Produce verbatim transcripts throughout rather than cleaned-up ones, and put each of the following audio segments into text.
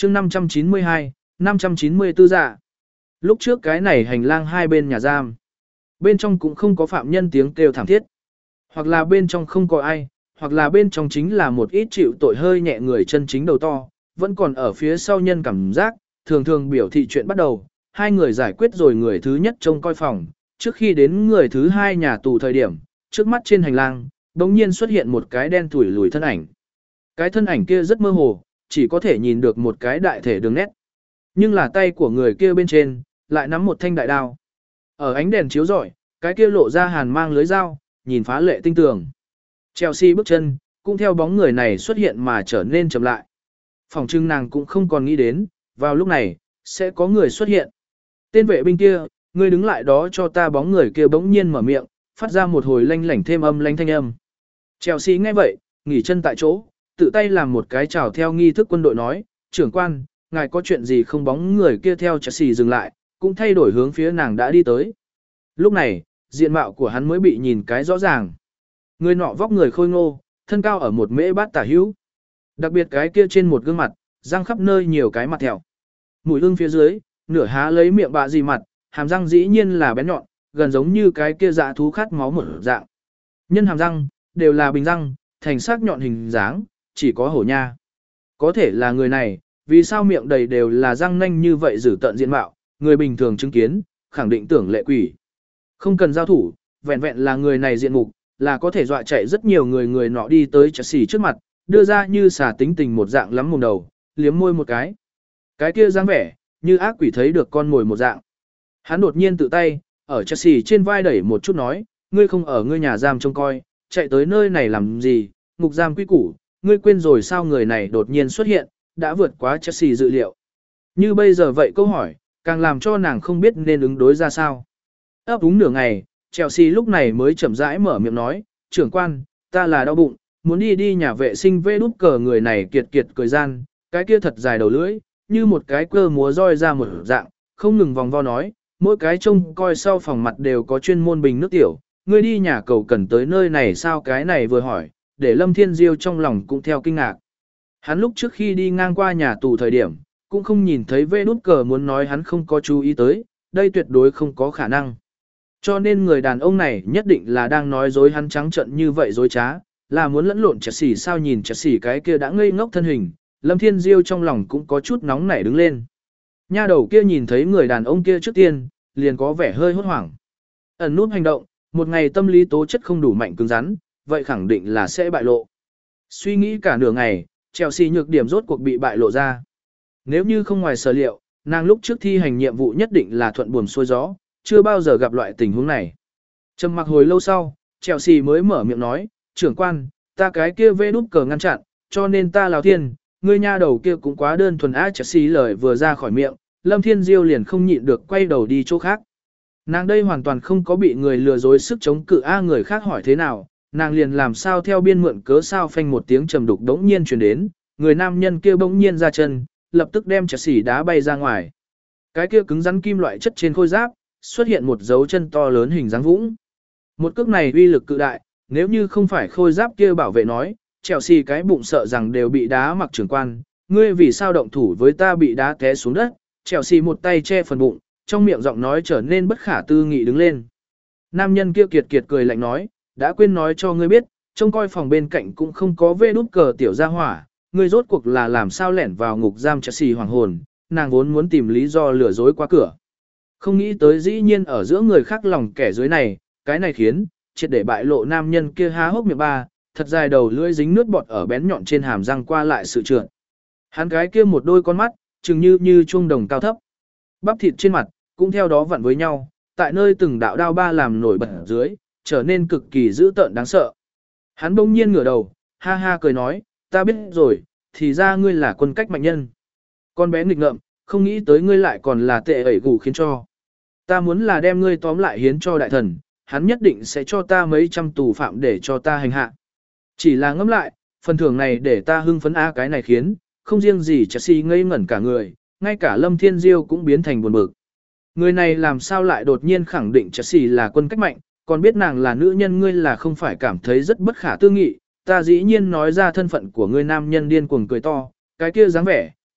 chương năm trăm chín mươi hai, năm trăm chín mươi tư dạ. Lúc trước cái này hành lang hai bên nhà giam. Bên trong cũng không có phạm nhân tiếng kêu thảm thiết. Hoặc là bên trong không có ai, hoặc là bên trong chính là một ít chịu tội hơi nhẹ người chân chính đầu to, vẫn còn ở phía sau nhân cảm giác, thường thường biểu thị chuyện bắt đầu, hai người giải quyết rồi người thứ nhất trông coi phòng, trước khi đến người thứ hai nhà tù thời điểm, trước mắt trên hành lang, đống nhiên xuất hiện một cái đen thủi lùi thân ảnh. Cái thân ảnh kia rất mơ hồ, chỉ có thể nhìn được một cái đại thể đường nét. Nhưng là tay của người kia bên trên, lại nắm một thanh đại đao. Ở ánh đèn chiếu rọi, cái kia lộ ra hàn mang lưới dao, nhìn phá lệ tinh tường. Chelsea bước chân, cũng theo bóng người này xuất hiện mà trở nên chậm lại. Phòng trưng nàng cũng không còn nghĩ đến, vào lúc này, sẽ có người xuất hiện. Tên vệ binh kia, người đứng lại đó cho ta bóng người kia bỗng nhiên mở miệng, phát ra một hồi lanh lảnh thêm âm lanh thanh âm. Chelsea nghe vậy, nghỉ chân tại chỗ, tự tay làm một cái chào theo nghi thức quân đội nói, trưởng quan, ngài có chuyện gì không bóng người kia theo Chelsea dừng lại, cũng thay đổi hướng phía nàng đã đi tới. Lúc này, diện mạo của hắn mới bị nhìn cái rõ ràng. Người nọ vóc người khôi ngô, thân cao ở một mễ bát tả hữu. Đặc biệt cái kia trên một gương mặt, răng khắp nơi nhiều cái mặt thẹo. Mũi ưng phía dưới, nửa há lấy miệng bạ gì mặt, hàm răng dĩ nhiên là bén nhọn, gần giống như cái kia dạ thú khát máu một dạng. Nhân hàm răng, đều là bình răng, thành sắc nhọn hình dáng, chỉ có hổ nha. Có thể là người này, vì sao miệng đầy đều là răng nanh như vậy giữ tận diện mạo, người bình thường chứng kiến, khẳng định tưởng lệ quỷ. Không cần giao thủ, vẹn vẹn là người này diện mục, là có thể dọa chạy rất nhiều người người nọ đi tới Chelsea trước mặt, đưa ra như xà tính tình một dạng lắm mồm đầu, liếm môi một cái. Cái kia dáng vẻ, như ác quỷ thấy được con mồi một dạng. Hắn đột nhiên tự tay, ở Chelsea trên vai đẩy một chút nói, ngươi không ở ngươi nhà giam trông coi, chạy tới nơi này làm gì, ngục giam quy củ, ngươi quên rồi sao người này đột nhiên xuất hiện, đã vượt quá Chelsea dự liệu. Như bây giờ vậy câu hỏi, càng làm cho nàng không biết nên ứng đối ra sao. Ấp úng nửa ngày, Chelsea lúc này mới chậm rãi mở miệng nói, trưởng quan, ta là đau bụng, muốn đi đi nhà vệ sinh vê đút cờ người này kiệt kiệt cười gian, cái kia thật dài đầu lưỡi, như một cái cơ múa roi ra một dạng, không ngừng vòng vo nói, mỗi cái trông coi sau phòng mặt đều có chuyên môn bình nước tiểu, ngươi đi nhà cầu cần tới nơi này sao cái này vừa hỏi, để Lâm Thiên Diêu trong lòng cũng theo kinh ngạc. Hắn lúc trước khi đi ngang qua nhà tù thời điểm, cũng không nhìn thấy vê đút cờ muốn nói hắn không có chú ý tới, đây tuyệt đối không có khả năng. Cho nên người đàn ông này nhất định là đang nói dối hắn trắng trợn như vậy dối trá, là muốn lẫn lộn Chelsea sao nhìn Chelsea cái kia đã ngây ngốc thân hình, Lâm Thiên Diêu trong lòng cũng có chút nóng nảy đứng lên. Nha đầu kia nhìn thấy người đàn ông kia trước tiên, liền có vẻ hơi hốt hoảng. Ẩn nút hành động, một ngày tâm lý tố chất không đủ mạnh cứng rắn, vậy khẳng định là sẽ bại lộ. Suy nghĩ cả nửa ngày, Chelsea nhược điểm rốt cuộc bị bại lộ ra. Nếu như không ngoài sở liệu, nàng lúc trước thi hành nhiệm vụ nhất định là thuận buồm xuôi gió, chưa bao giờ gặp loại tình huống này. Trầm mặc hồi lâu sau, Chelsea mới mở miệng nói, trưởng quan, ta cái kia vê đút cờ ngăn chặn, cho nên ta lào thiên, ngươi nha đầu kia cũng quá đơn thuần á. Chelsea lời vừa ra khỏi miệng, Lâm Thiên Diêu liền không nhịn được quay đầu đi chỗ khác. Nàng đây hoàn toàn không có bị người lừa dối sức chống cự a người khác hỏi thế nào, nàng liền làm sao theo biên mượn cớ sao phanh một tiếng trầm đục đống nhiên truyền đến, người nam nhân kia bỗng nhiên ra chân, lập tức đem Chelsea đá bay ra ngoài. Cái kia cứng rắn kim loại chất trên khôi giáp, xuất hiện một dấu chân to lớn hình dáng vũng. Một cước này uy lực cự đại, nếu như không phải khôi giáp kia bảo vệ nói, Chelsea cái bụng sợ rằng đều bị đá mặc trưởng quan, ngươi vì sao động thủ với ta bị đá té xuống đất. Chelsea một tay che phần bụng, trong miệng giọng nói trở nên bất khả tư nghị đứng lên. Nam nhân kia kiệt kiệt cười lạnh nói, đã quên nói cho ngươi biết, trông coi phòng bên cạnh cũng không có vê đút cờ tiểu gia hỏa, ngươi rốt cuộc là làm sao lẻn vào ngục giam. Chelsea hoàng hồn, nàng vốn muốn tìm lý do lừa dối qua cửa. Không nghĩ tới dĩ nhiên ở giữa người khác lòng kẻ dưới này, cái này khiến, triệt để bại lộ nam nhân kia há hốc miệng ba, thật dài đầu lưỡi dính nước bọt ở bén nhọn trên hàm răng qua lại sự trượt. Hắn cái kia một đôi con mắt, chừng như như chuông đồng cao thấp. Bắp thịt trên mặt, cũng theo đó vặn với nhau, tại nơi từng đạo đao ba làm nổi bật ở dưới, trở nên cực kỳ dữ tợn đáng sợ. Hắn bỗng nhiên ngửa đầu, ha ha cười nói, ta biết rồi, thì ra ngươi là quân cách mạnh nhân. Con bé nghịch ngợm, không nghĩ tới ngươi lại còn là tệ ẩy gù khiến cho. Ta muốn là đem ngươi tóm lại hiến cho đại thần, hắn nhất định sẽ cho ta mấy trăm tù phạm để cho ta hành hạ. Chỉ là ngẫm lại, phần thưởng này để ta hưng phấn a cái này khiến, không riêng gì Chelsea ngây ngẩn cả người, ngay cả Lâm Thiên Diêu cũng biến thành buồn bực. Người này làm sao lại đột nhiên khẳng định Chelsea là quân cách mạnh, còn biết nàng là nữ nhân, ngươi là không phải cảm thấy rất bất khả tư nghị, ta dĩ nhiên nói ra thân phận của ngươi. Nam nhân điên cuồng cười to, cái kia dáng vẻ,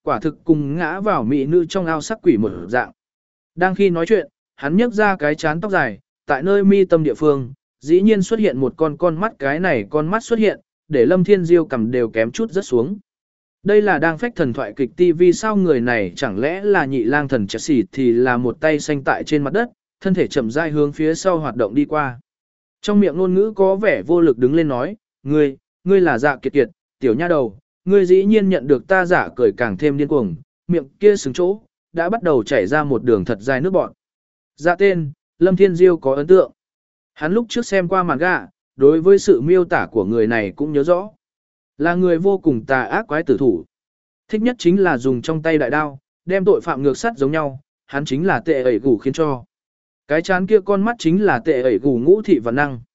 Quả thực cùng ngã vào mỹ nữ trong ao sắc quỷ một dạng. Đang khi nói chuyện, hắn nhấc ra cái chán tóc dài, tại nơi mi tâm địa phương, dĩ nhiên xuất hiện một con con mắt, cái này con mắt xuất hiện, để Lâm Thiên Diêu cầm đều kém chút rất xuống. Đây là đang phách thần thoại kịch ti vi sao, người này chẳng lẽ là nhị lang thần Chelsea thì là một tay xanh tại trên mặt đất, thân thể chậm rãi hướng phía sau hoạt động đi qua. Trong miệng ngôn ngữ có vẻ vô lực đứng lên nói, ngươi, ngươi là Dạ Kiệt Kiệt, tiểu nha đầu, ngươi dĩ nhiên nhận được ta giả cười càng thêm điên cuồng, miệng kia sừng chỗ, đã bắt đầu chảy ra một đường thật dài nước bọt. Dạ tên, Lâm Thiên Diêu có ấn tượng. Hắn lúc trước xem qua màn gạ, đối với sự miêu tả của người này cũng nhớ rõ. Là người vô cùng tà ác quái tử thủ. Thích nhất chính là dùng trong tay đại đao, đem tội phạm ngược sắt giống nhau, hắn chính là tệ ẩy gù khiến cho. Cái chán kia con mắt chính là tệ ẩy gù ngũ thị và năng.